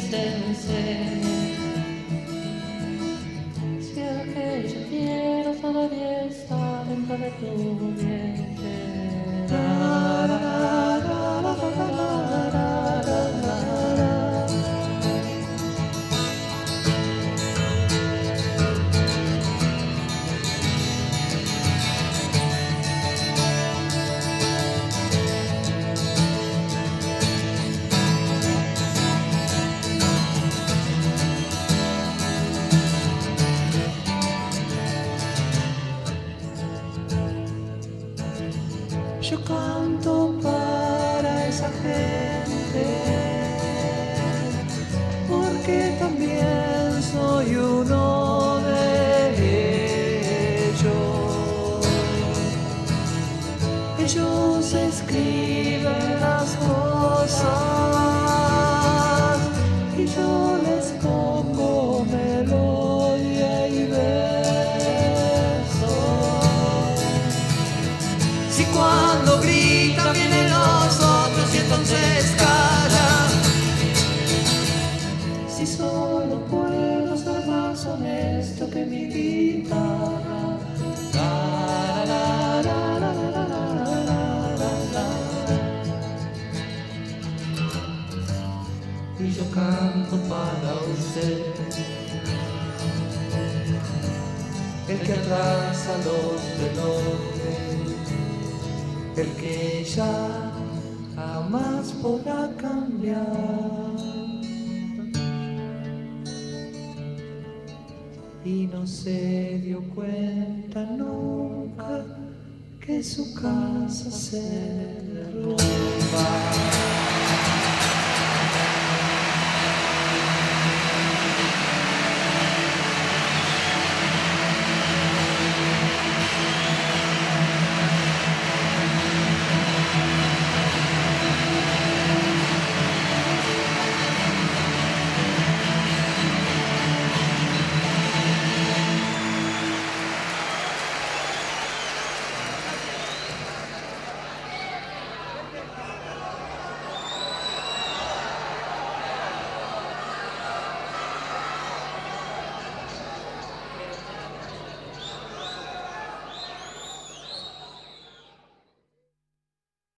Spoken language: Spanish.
te enseñe. Si el que yo quiero todavía está dentro de tu vientre. Yo canto para esa gente, porque también soy uno de ellos. Ellos escriben las cosas y yo les pongo melodía y verso. Si cuando grita vienen los otros y entonces calla. Si solo puedo ser más honesto que mi guitarra. La, la, la, la, la, la, la, la. Y yo canto para usted, el que atrasa los relojes, el que ya jamás podrá cambiar. Y no se dio cuenta nunca que su casa se derrumba.